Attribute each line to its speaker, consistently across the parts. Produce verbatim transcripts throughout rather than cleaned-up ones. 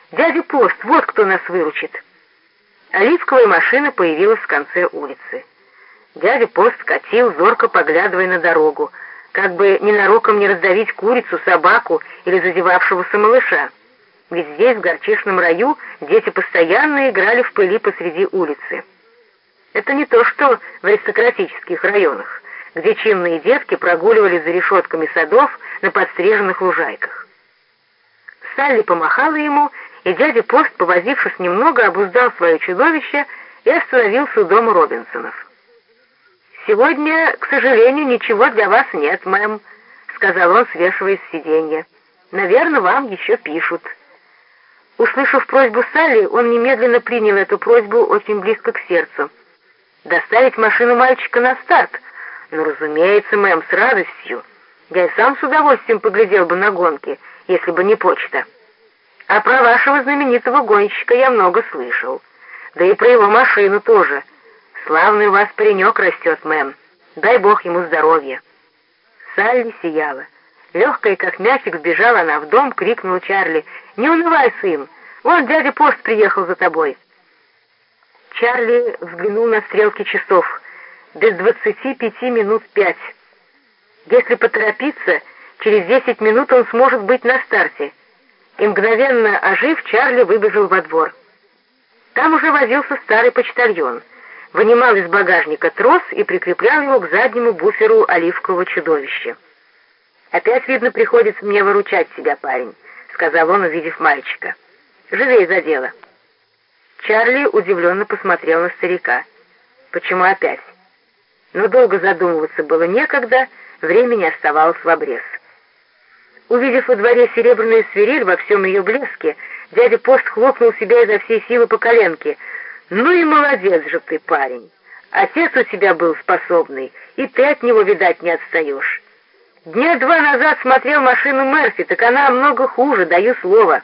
Speaker 1: Дядя Пост, вот кто нас выручит!» Оливковая машина появилась в конце улицы. Дядя Пост катил, зорко поглядывая на дорогу, как бы ненароком не раздавить курицу, собаку или зазевавшегося малыша. Ведь здесь, в горчичном раю, дети постоянно играли в пыли посреди улицы. Это не то, что в аристократических районах, где чинные детки прогуливались за решетками садов на подстриженных лужайках. Салли помахала ему, и дядя Пост, повозившись немного, обуздал свое чудовище и остановился у дома Робинсонов. «Сегодня, к сожалению, ничего для вас нет, мэм», — сказал он, свешиваясь с сиденья. «Наверное, вам еще пишут». Услышав просьбу Салли, он немедленно принял эту просьбу очень близко к сердцу. «Доставить машину мальчика на старт? Ну, разумеется, мэм, с радостью. Я и сам с удовольствием поглядел бы на гонки, если бы не почта. А про вашего знаменитого гонщика я много слышал. Да и про его машину тоже. Славный у вас паренек растет, мэм. Дай бог ему здоровья». Салли сияла. Легкая, как мячик, сбежала она в дом, крикнул Чарли: «Не унывай, сын! Вон дядя Пост приехал за тобой!» Чарли взглянул на стрелки часов. Без двадцати пяти минут пять. Если поторопиться, через десять минут он сможет быть на старте. И мгновенно ожив, Чарли выбежал во двор. Там уже возился старый почтальон. Вынимал из багажника трос и прикреплял его к заднему буферу оливкового чудовища. «Опять, видно, приходится мне выручать тебя, парень», — сказал он, увидев мальчика. «Живей за дело». Чарли удивленно посмотрел на старика. «Почему опять?» Но долго задумываться было некогда, времени оставалось в обрез. Увидев во дворе серебряную свирель во всем ее блеске, дядя Пост хлопнул себя изо всей силы по коленке. «Ну и молодец же ты, парень! Отец у тебя был способный, и ты от него, видать, не отстаешь. Дня два назад смотрел машину Мерфи, так она много хуже, даю слово».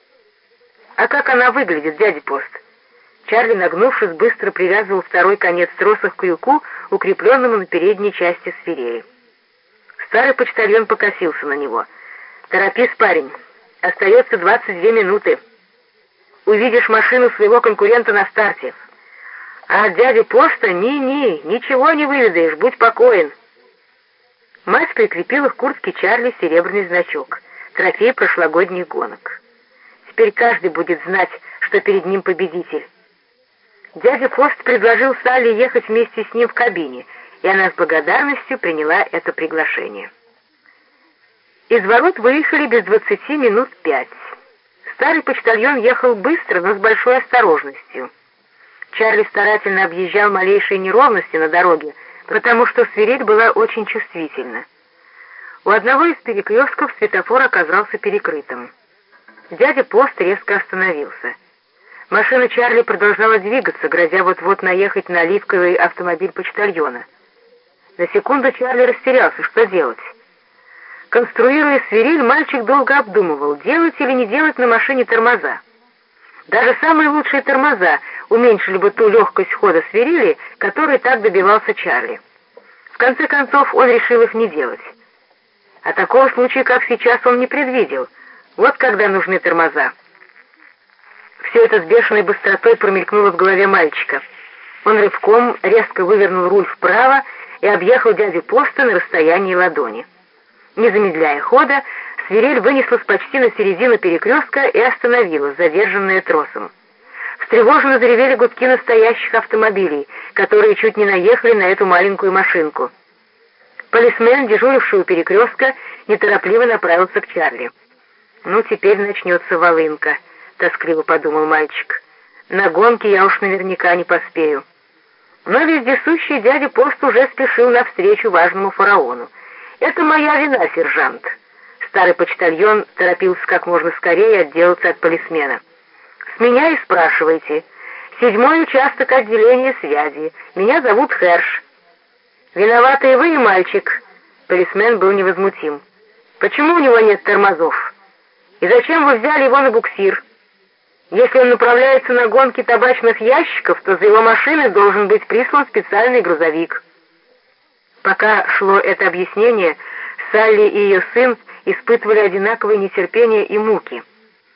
Speaker 1: «А как она выглядит, дядя Пост?» Чарли, нагнувшись, быстро привязывал второй конец троса к крюку, укрепленному на передней части свирели. Старый почтальон покосился на него. «Торопись, парень, остается двадцать две минуты. Увидишь машину своего конкурента на старте. А от дяди Поста ни-ни, ничего не выведаешь, будь покоен». Мать прикрепила к куртке Чарли серебряный значок, трофей прошлогодних гонок. Теперь каждый будет знать, что перед ним победитель. Дядя Пост предложил Салли ехать вместе с ним в кабине, и она с благодарностью приняла это приглашение. Из ворот выехали без двадцати минут пять. Старый почтальон ехал быстро, но с большой осторожностью. Чарли старательно объезжал малейшие неровности на дороге, потому что свирель была очень чувствительна. У одного из перекрестков светофор оказался перекрытым. Дядя Пост резко остановился. Машина Чарли продолжала двигаться, грозя вот-вот наехать на оливковый автомобиль почтальона. На секунду Чарли растерялся, что делать. Конструируя свирель, мальчик долго обдумывал, делать или не делать на машине тормоза. Даже самые лучшие тормоза уменьшили бы ту легкость хода свирели, которой так добивался Чарли. В конце концов, он решил их не делать. А такого случая, как сейчас, он не предвидел. Вот когда нужны тормоза. Все это с бешеной быстротой промелькнуло в голове мальчика. Он рывком резко вывернул руль вправо и объехал дядю Поста на расстоянии ладони. Не замедляя хода, свирель вынеслась почти на середину перекрестка и остановилась, задержанная тросом. Встревоженно заревели гудки настоящих автомобилей, которые чуть не наехали на эту маленькую машинку. Полисмен, дежуривший у перекрестка, неторопливо направился к Чарли. «Ну, теперь начнется волынка», — тоскливо подумал мальчик. «На гонке я уж наверняка не поспею». Но вездесущий дядя Пост уже спешил навстречу важному фараону. «Это моя вина, сержант». Старый почтальон торопился как можно скорее отделаться от полисмена. «С меня и спрашивайте. Седьмой участок отделения связи. Меня зовут Херш». «Виноваты и вы, и мальчик». Полисмен был невозмутим. «Почему у него нет тормозов? И зачем вы взяли его на буксир? Если он направляется на гонки табачных ящиков, то за его машиной должен быть прислан специальный грузовик». Пока шло это объяснение, Салли и ее сын испытывали одинаковое нетерпение и муки.